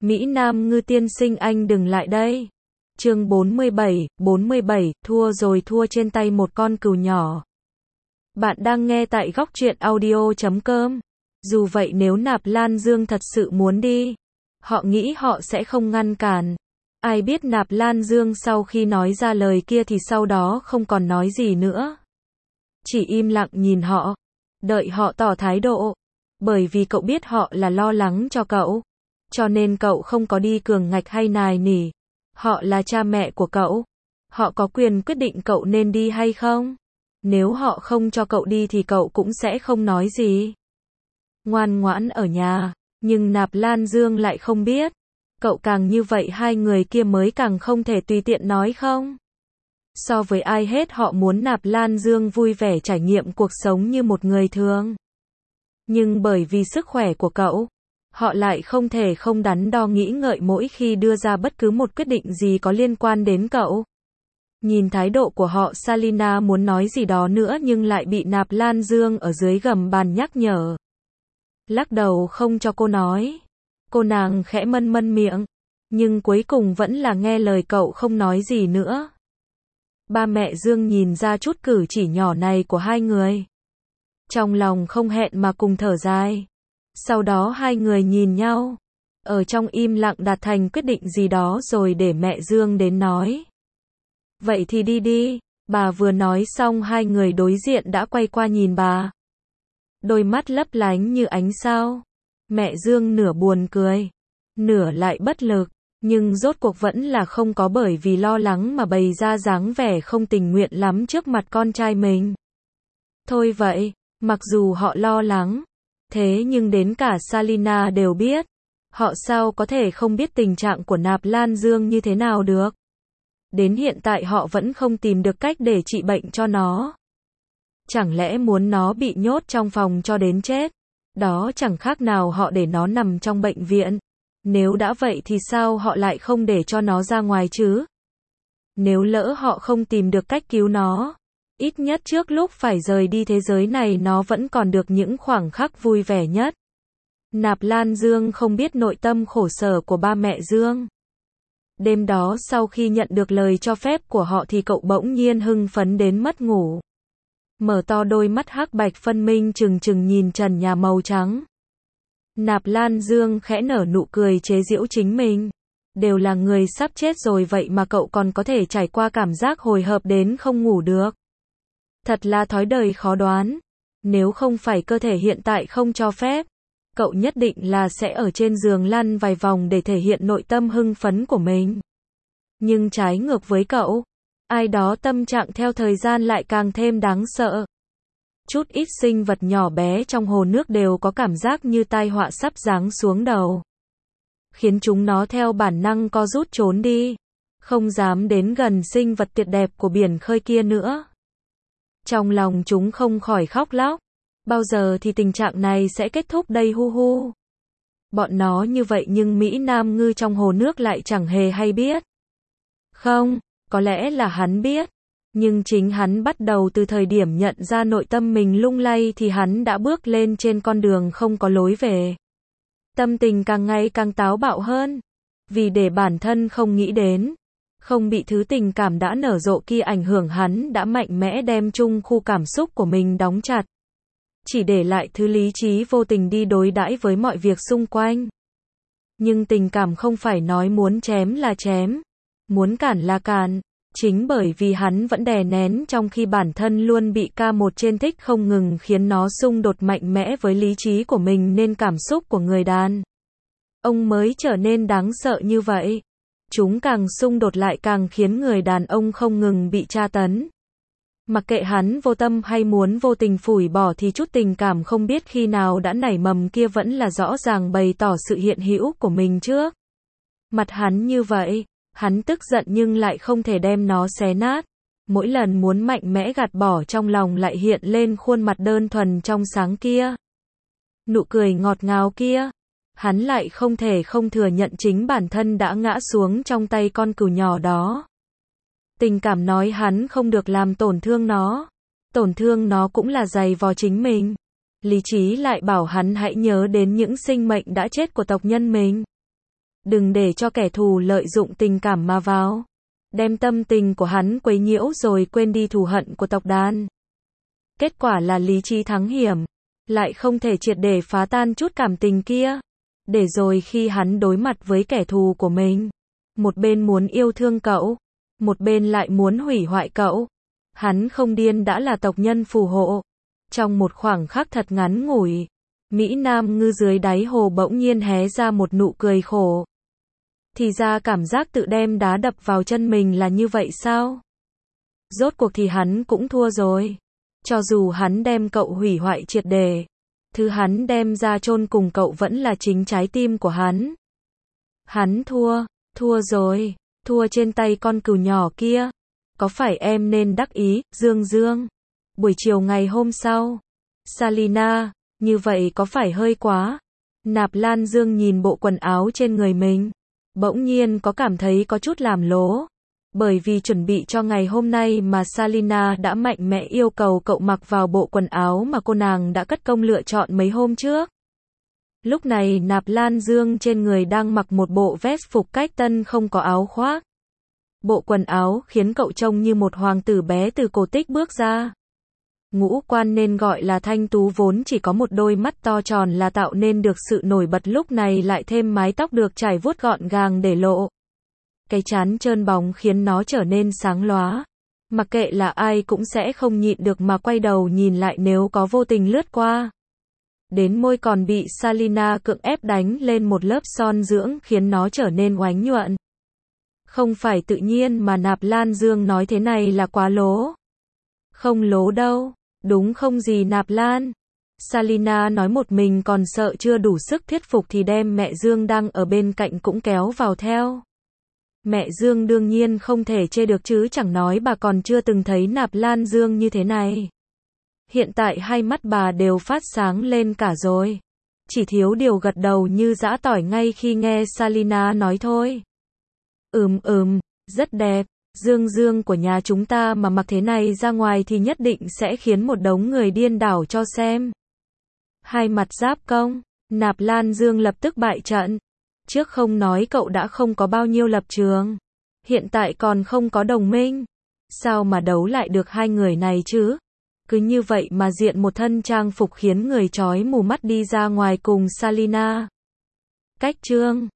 Mỹ Nam Ngư tiên sinh anh đừng lại đây. Chương 47, thua rồi, thua trên tay một con cừu nhỏ. Bạn đang nghe tại góc truyện audio.com. Dù vậy nếu Nạp Lan Dương thật sự muốn đi, họ nghĩ họ sẽ không ngăn cản. Ai biết Nạp Lan Dương sau khi nói ra lời kia thì sau đó không còn nói gì nữa. Chỉ im lặng nhìn họ, đợi họ tỏ thái độ. Bởi vì cậu biết họ là lo lắng cho cậu, cho nên cậu không có đi cường ngạch hay nài nỉ. Họ là cha mẹ của cậu, họ có quyền quyết định cậu nên đi hay không. Nếu họ không cho cậu đi thì cậu cũng sẽ không nói gì, ngoan ngoãn ở nhà. Nhưng Nạp Lan Dương lại không biết, cậu càng như vậy hai người kia mới càng không thể tùy tiện nói không. So với ai hết họ muốn Nạp Lan Dương vui vẻ trải nghiệm cuộc sống như một người thường. Nhưng bởi vì sức khỏe của cậu, họ lại không thể không đắn đo nghĩ ngợi mỗi khi đưa ra bất cứ một quyết định gì có liên quan đến cậu. Nhìn thái độ của họ, Salina muốn nói gì đó nữa nhưng lại bị Nạp Lan Dương ở dưới gầm bàn nhắc nhở. Lắc đầu không cho cô nói. Cô nàng khẽ mân miệng, nhưng cuối cùng vẫn là nghe lời cậu không nói gì nữa. Ba mẹ Dương nhìn ra chút cử chỉ nhỏ này của hai người, trong lòng không hẹn mà cùng thở dài. Sau đó hai người nhìn nhau, ở trong im lặng đạt thành quyết định gì đó rồi để mẹ Dương đến nói. Vậy thì đi đi. Bà vừa nói xong hai người đối diện đã quay qua nhìn bà. Đôi mắt lấp lánh như ánh sao. Mẹ Dương nửa buồn cười, nửa lại bất lực, nhưng rốt cuộc vẫn là không có bởi vì lo lắng mà bày ra dáng vẻ không tình nguyện lắm trước mặt con trai mình. Thôi vậy, mặc dù họ lo lắng, thế nhưng đến cả Salina đều biết, họ sao có thể không biết tình trạng của Nạp Lan Dương như thế nào được. Đến hiện tại họ vẫn không tìm được cách để trị bệnh cho nó. Chẳng lẽ muốn nó bị nhốt trong phòng cho đến chết? Đó chẳng khác nào họ để nó nằm trong bệnh viện. Nếu đã vậy thì sao họ lại không để cho nó ra ngoài chứ? Nếu lỡ họ không tìm được cách cứu nó, ít nhất trước lúc phải rời đi thế giới này nó vẫn còn được những khoảnh khắc vui vẻ nhất. Nạp Lan Dương không biết nội tâm khổ sở của ba mẹ Dương. Đêm đó sau khi nhận được lời cho phép của họ thì cậu bỗng nhiên hưng phấn đến mất ngủ. Mở to đôi mắt hắc bạch phân minh trừng trừng nhìn trần nhà màu trắng. Nạp Lan Dương khẽ nở nụ cười chế giễu chính mình. Đều là người sắp chết rồi vậy mà cậu còn có thể trải qua cảm giác hồi hộp đến không ngủ được. Thật là thói đời khó đoán. Nếu không phải cơ thể hiện tại không cho phép, cậu nhất định là sẽ ở trên giường lăn vài vòng để thể hiện nội tâm hưng phấn của mình. Nhưng trái ngược với cậu, ai đó tâm trạng theo thời gian lại càng thêm đáng sợ. Chút ít sinh vật nhỏ bé trong hồ nước đều có cảm giác như tai họa sắp giáng xuống đầu, khiến chúng nó theo bản năng co rút trốn đi, không dám đến gần sinh vật tuyệt đẹp của biển khơi kia nữa. Trong lòng chúng không khỏi khóc lóc. Bao giờ thì tình trạng này sẽ kết thúc đây hu hu. Bọn nó như vậy nhưng Mỹ Nam Ngư trong hồ nước lại chẳng hề hay biết. Không, có lẽ là hắn biết. Nhưng chính hắn bắt đầu từ thời điểm nhận ra nội tâm mình lung lay thì hắn đã bước lên trên con đường không có lối về. Tâm tình càng ngày càng táo bạo hơn. Vì để bản thân không nghĩ đến, không bị thứ tình cảm đã nở rộ kia ảnh hưởng, hắn đã mạnh mẽ đem chung khu cảm xúc của mình đóng chặt. Chỉ để lại thứ lý trí vô tình đi đối đãi với mọi việc xung quanh. Nhưng tình cảm không phải nói muốn chém là chém, muốn cản là cản. Chính bởi vì hắn vẫn đè nén trong khi bản thân luôn bị K1 trên thích không ngừng khiến nó xung đột mạnh mẽ với lý trí của mình nên cảm xúc của người đàn ông mới trở nên đáng sợ như vậy. Chúng càng xung đột lại càng khiến người đàn ông không ngừng bị tra tấn. Mặc kệ hắn vô tâm hay muốn vô tình phủi bỏ thì chút tình cảm không biết khi nào đã nảy mầm kia vẫn là rõ ràng bày tỏ sự hiện hữu của mình trước mặt hắn như vậy. Hắn tức giận nhưng lại không thể đem nó xé nát. Mỗi lần muốn mạnh mẽ gạt bỏ trong lòng lại hiện lên khuôn mặt đơn thuần trong sáng kia, nụ cười ngọt ngào kia. Hắn lại không thể không thừa nhận chính bản thân đã ngã xuống trong tay con cừu nhỏ đó. Tình cảm nói hắn không được làm tổn thương nó. Tổn thương nó cũng là giày vò chính mình. Lý trí lại bảo hắn hãy nhớ đến những sinh mệnh đã chết của tộc nhân mình. Đừng để cho kẻ thù lợi dụng tình cảm mà vào. Đem tâm tình của hắn quấy nhiễu rồi quên đi thù hận của tộc đàn. Kết quả là lý trí thắng hiểm. Lại không thể triệt để phá tan chút cảm tình kia. Để rồi khi hắn đối mặt với kẻ thù của mình. Một bên muốn yêu thương cậu. Một bên lại muốn hủy hoại cậu. Hắn không điên đã là tộc nhân phù hộ. Trong một khoảng khắc thật ngắn ngủi. Mỹ Nam ngư dưới đáy hồ bỗng nhiên hé ra một nụ cười khổ. Thì ra cảm giác tự đem đá đập vào chân mình là như vậy sao? Rốt cuộc thì hắn cũng thua rồi. Cho dù hắn đem cậu hủy hoại triệt để, thứ hắn đem ra chôn cùng cậu vẫn là chính trái tim của hắn. Hắn thua rồi, thua trên tay con cừu nhỏ kia. Có phải em nên đắc ý, Dương? Buổi chiều ngày hôm sau, Salina, như vậy có phải hơi quá? Nạp Lan Dương nhìn bộ quần áo trên người mình, bỗng nhiên có cảm thấy có chút làm lố. Bởi vì chuẩn bị cho ngày hôm nay mà Salina đã mạnh mẽ yêu cầu cậu mặc vào bộ quần áo mà cô nàng đã cất công lựa chọn mấy hôm trước. Lúc này Nạp Lan Dương trên người đang mặc một bộ vest phục cách tân không có áo khoác. Bộ quần áo khiến cậu trông như một hoàng tử bé từ cổ tích bước ra. Ngũ quan nên gọi là thanh tú vốn chỉ có một đôi mắt to tròn là tạo nên được sự nổi bật, lúc này lại thêm mái tóc được trải vuốt gọn gàng để lộ. Cái trán trơn bóng khiến nó trở nên sáng lóa. Mặc kệ là ai cũng sẽ không nhịn được mà quay đầu nhìn lại nếu có vô tình lướt qua. Đến môi còn bị Salina cưỡng ép đánh lên một lớp son dưỡng khiến nó trở nên oánh nhuận. Không phải tự nhiên mà Nạp Lan Dương nói thế này là quá lố. Không lố đâu, đúng không gì Nạp Lan? Salina nói một mình còn sợ chưa đủ sức thuyết phục thì đem mẹ Dương đang ở bên cạnh cũng kéo vào theo. Mẹ Dương đương nhiên không thể chê được chứ, chẳng nói bà còn chưa từng thấy Nạp Lan Dương như thế này. Hiện tại hai mắt bà đều phát sáng lên cả rồi. Chỉ thiếu điều gật đầu như giã tỏi ngay khi nghe Salina nói thôi. Rất đẹp. Dương của nhà chúng ta mà mặc thế này ra ngoài thì nhất định sẽ khiến một đống người điên đảo cho xem. Hai mặt giáp công, Nạp Lan Dương lập tức bại trận. Trước không nói cậu đã không có bao nhiêu lập trường, hiện tại còn không có đồng minh. Sao mà đấu lại được hai người này chứ? Cứ như vậy mà diện một thân trang phục khiến người chói mù mắt đi ra ngoài cùng Salina. Cách chương